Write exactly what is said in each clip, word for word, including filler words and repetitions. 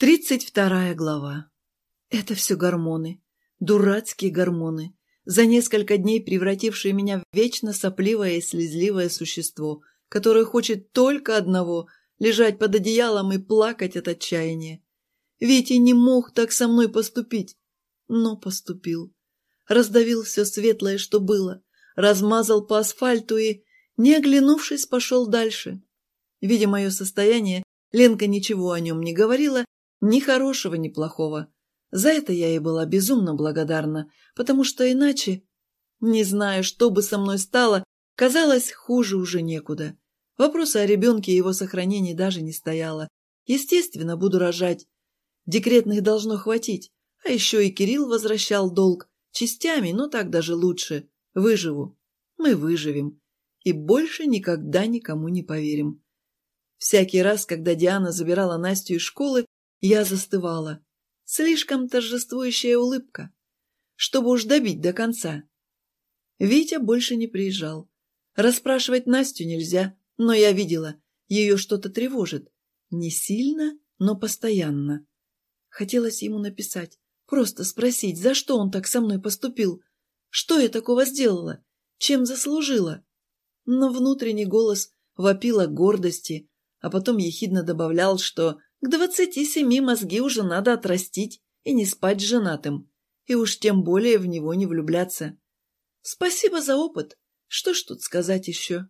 Тридцать вторая глава. Это все гормоны. Дурацкие гормоны, за несколько дней превратившие меня в вечно сопливое и слезливое существо, которое хочет только одного – лежать под одеялом и плакать от отчаяния. Витя не мог так со мной поступить, но поступил. Раздавил все светлое, что было, размазал по асфальту и, не оглянувшись, пошел дальше. Видя мое состояние, Ленка ничего о нем не говорила, ни хорошего, ни плохого. За это я ей была безумно благодарна, потому что иначе, не знаю, что бы со мной стало, казалось, хуже уже некуда. Вопроса о ребенке и его сохранении даже не стояло. Естественно, буду рожать. Декретных должно хватить. А еще и Кирилл возвращал долг. Частями, но так даже лучше. Выживу. Мы выживем. И больше никогда никому не поверим. Всякий раз, когда Диана забирала Настю из школы, я застывала. Слишком торжествующая улыбка, чтобы уж добить до конца. Витя больше не приезжал. Расспрашивать Настю нельзя, но я видела, ее что-то тревожит. Не сильно, но постоянно. Хотелось ему написать, просто спросить, за что он так со мной поступил, что я такого сделала, чем заслужила. Но внутренний голос вопил о гордости, а потом ехидно добавлял, что к двадцати семи мозги уже надо отрастить и не спать с женатым, и уж тем более в него не влюбляться. Спасибо за опыт, что ж тут сказать еще.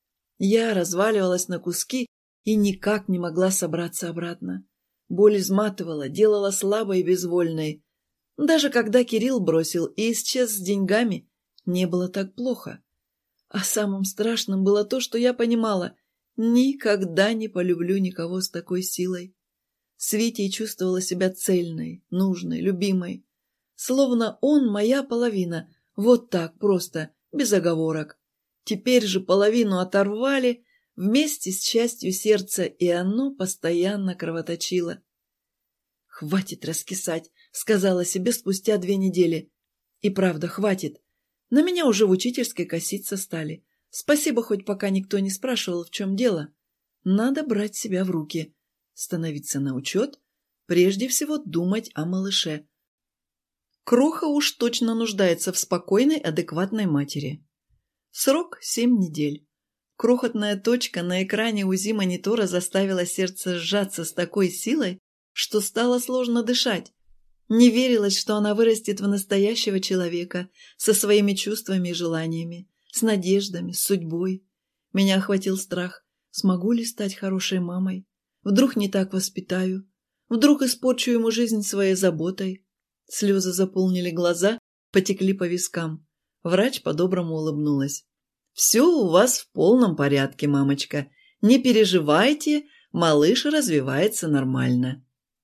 Я разваливалась на куски и никак не могла собраться обратно. Боль изматывала, делала слабой и безвольной. Даже когда Кирилл бросил и исчез с деньгами, не было так плохо. А самым страшным было то, что я понимала, никогда не полюблю никого с такой силой. С Витей чувствовала себя цельной, нужной, любимой. Словно он моя половина, вот так просто, без оговорок. Теперь же половину оторвали вместе с частью сердца, и оно постоянно кровоточило. «Хватит раскисать», — сказала себе спустя две недели. И правда, хватит. На меня уже в учительской коситься стали. Спасибо, хоть пока никто не спрашивал, в чем дело. Надо брать себя в руки. Становиться на учет, прежде всего думать о малыше. Кроха уж точно нуждается в спокойной, адекватной матери. Срок – семь недель. Крохотная точка на экране УЗИ-монитора заставила сердце сжаться с такой силой, что стало сложно дышать. Не верилось, что она вырастет в настоящего человека, со своими чувствами и желаниями, с надеждами, с судьбой. Меня охватил страх. Смогу ли стать хорошей мамой? Вдруг не так воспитаю? Вдруг испорчу ему жизнь своей заботой? Слезы заполнили глаза, потекли по вискам. Врач по-доброму улыбнулась. «Все у вас в полном порядке, мамочка. Не переживайте, малыш развивается нормально».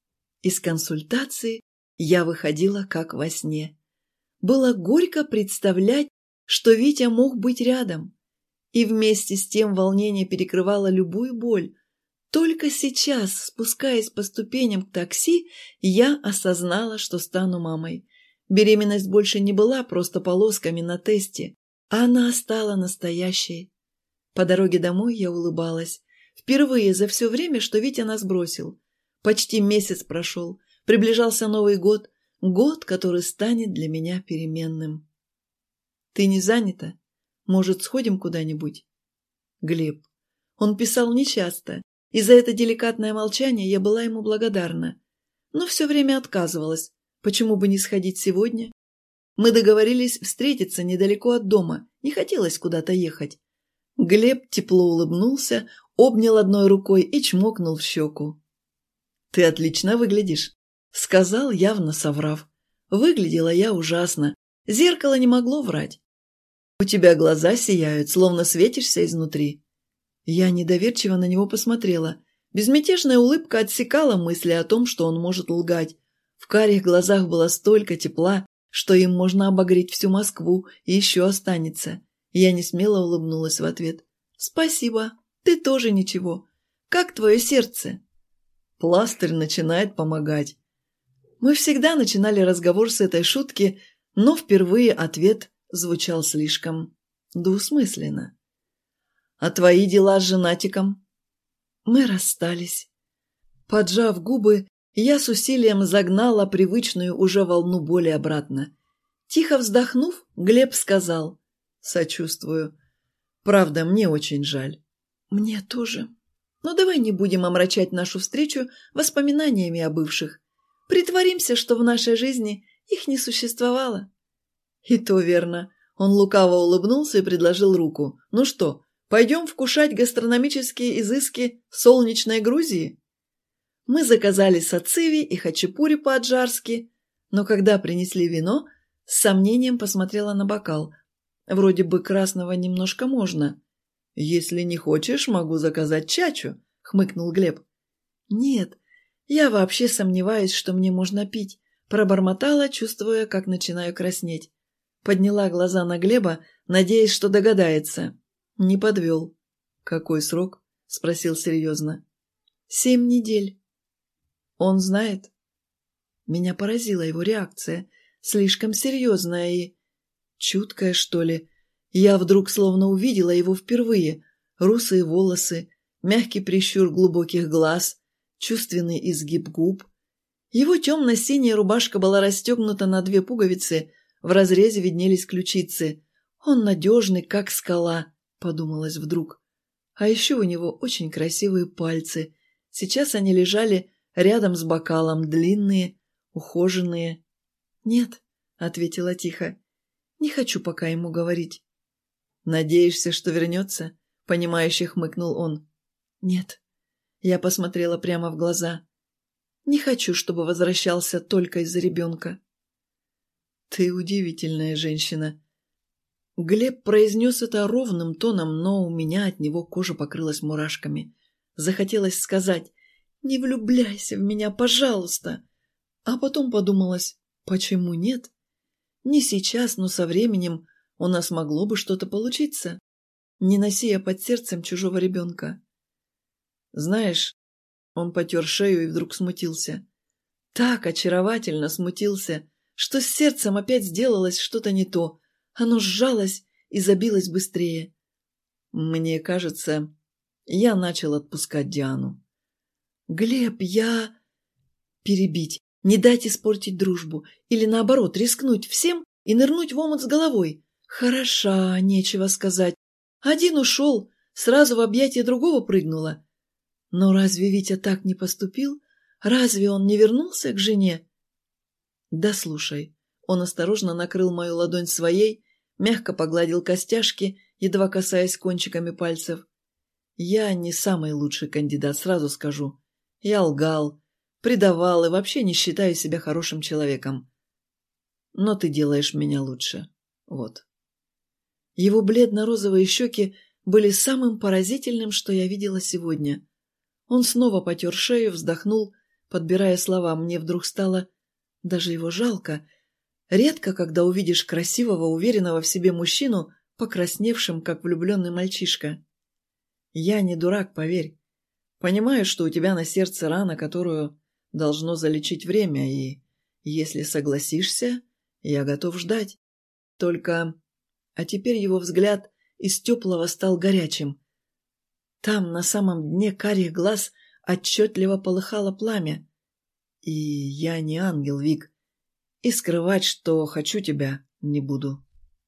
Из консультации я выходила как во сне. Было горько представлять, что Витя мог быть рядом. И вместе с тем волнение перекрывало любую боль. Только сейчас, спускаясь по ступеням к такси, я осознала, что стану мамой. Беременность больше не была просто полосками на тесте, а она стала настоящей. По дороге домой я улыбалась. Впервые за все время, что Витя нас бросил. Почти месяц прошел, приближался Новый год, год, который станет для меня переменным. «Ты не занята? Может, сходим куда-нибудь?» Глеб. Он писал нечасто. И за это деликатное молчание я была ему благодарна. Но все время отказывалась. Почему бы не сходить сегодня? Мы договорились встретиться недалеко от дома. Не хотелось куда-то ехать. Глеб тепло улыбнулся, обнял одной рукой и чмокнул в щеку. «Ты отлично выглядишь», — сказал, явно соврав. Выглядела я ужасно. Зеркало не могло врать. «У тебя глаза сияют, словно светишься изнутри». Я недоверчиво на него посмотрела. Безмятежная улыбка отсекала мысли о том, что он может лгать. В карих глазах было столько тепла, что им можно обогреть всю Москву, и еще останется. Я несмело улыбнулась в ответ. «Спасибо, ты тоже ничего. Как твое сердце?» Пластырь начинает помогать. Мы всегда начинали разговор с этой шутки, но впервые ответ звучал слишком двусмысленно. «А твои дела с женатиком?» Мы расстались. Поджав губы, Я с усилием загнала привычную уже волну боли обратно. Тихо вздохнув, Глеб сказал: «Сочувствую. Правда, мне очень жаль». «Мне тоже. Но давай не будем омрачать нашу встречу воспоминаниями о бывших. Притворимся, что в нашей жизни их не существовало». «И то верно». Он лукаво улыбнулся и предложил руку. «Ну что, пойдем вкушать гастрономические изыски солнечной Грузии?» Мы заказали сациви и хачапури по-аджарски, но когда принесли вино, с сомнением посмотрела на бокал. Вроде бы красного немножко можно. «Если не хочешь, могу заказать чачу», — хмыкнул Глеб. «Нет, я вообще сомневаюсь, что мне можно пить», — пробормотала, чувствуя, как начинаю краснеть. Подняла глаза на Глеба, надеясь, что догадается. Не подвел. «Какой срок?» — спросил серьезно. «Семь недель». «Он знает?» Меня поразила его реакция, слишком серьезная и... чуткая, что ли. Я вдруг словно увидела его впервые. Русые волосы, мягкий прищур глубоких глаз, чувственный изгиб губ. Его темно-синяя рубашка была расстегнута на две пуговицы, в разрезе виднелись ключицы. «Он надежный, как скала», — подумалось вдруг. А еще у него очень красивые пальцы. Сейчас они лежали рядом с бокалом, длинные, ухоженные. «Нет», — ответила тихо, — «не хочу пока ему говорить». «Надеешься, что вернется?» — понимающе хмыкнул он. «Нет». Я посмотрела прямо в глаза. «Не хочу, чтобы возвращался только из-за ребенка». «Ты удивительная женщина». Глеб произнес это ровным тоном, но у меня от него кожа покрылась мурашками. Захотелось сказать: «Не влюбляйся в меня, пожалуйста». А потом подумалось: почему нет? Не сейчас, но со временем у нас могло бы что-то получиться. Не носи я под сердцем чужого ребенка. Знаешь, он потер шею и вдруг смутился. Так очаровательно смутился, что с сердцем опять сделалось что-то не то. Оно сжалось и забилось быстрее. Мне кажется, я начал отпускать Диану. «Глеб, я...» «Перебить, не дать испортить дружбу. Или наоборот, рискнуть всем и нырнуть в омут с головой. Хороша, нечего сказать. Один ушел, сразу в объятия другого прыгнула. Но разве Витя так не поступил? Разве он не вернулся к жене?» «Да слушай». Он осторожно накрыл мою ладонь своей, мягко погладил костяшки, едва касаясь кончиками пальцев. «Я не самый лучший кандидат, сразу скажу. Я лгал, предавал и вообще не считаю себя хорошим человеком. Но ты делаешь меня лучше. Вот». Его бледно-розовые щеки были самым поразительным, что я видела сегодня. Он снова потер шею, вздохнул, подбирая слова. Мне вдруг стало даже его жалко. Редко, когда увидишь красивого, уверенного в себе мужчину, покрасневшим, как влюбленный мальчишка. Я не дурак, поверь. Понимаю, что у тебя на сердце рана, которую должно залечить время, и, если согласишься, я готов ждать. Только... А теперь его взгляд из теплого стал горячим. Там, на самом дне карих глаз, отчетливо полыхало пламя. И я не ангел, Вик, и скрывать, что хочу тебя, не буду.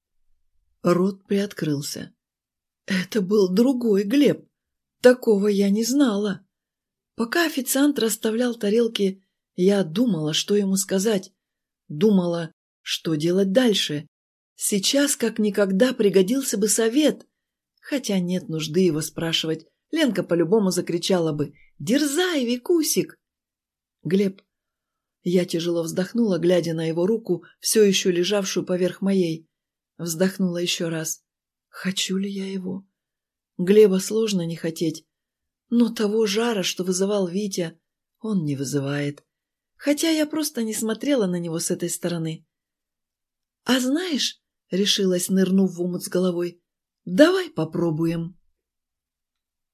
Рот приоткрылся. Это был другой Глеб. Такого я не знала. Пока официант расставлял тарелки, я думала, что ему сказать. Думала, что делать дальше. Сейчас как никогда пригодился бы совет. Хотя нет нужды его спрашивать. Ленка по-любому закричала бы: «Дерзай, Викусик!» Глеб. Я тяжело вздохнула, глядя на его руку, все еще лежавшую поверх моей. Вздохнула еще раз. Хочу ли я его? Глеба сложно не хотеть. Но того жара, что вызывал Витя, он не вызывает. Хотя я просто не смотрела на него с этой стороны. «А знаешь, — решилась, нырнув в омут с головой, — давай попробуем».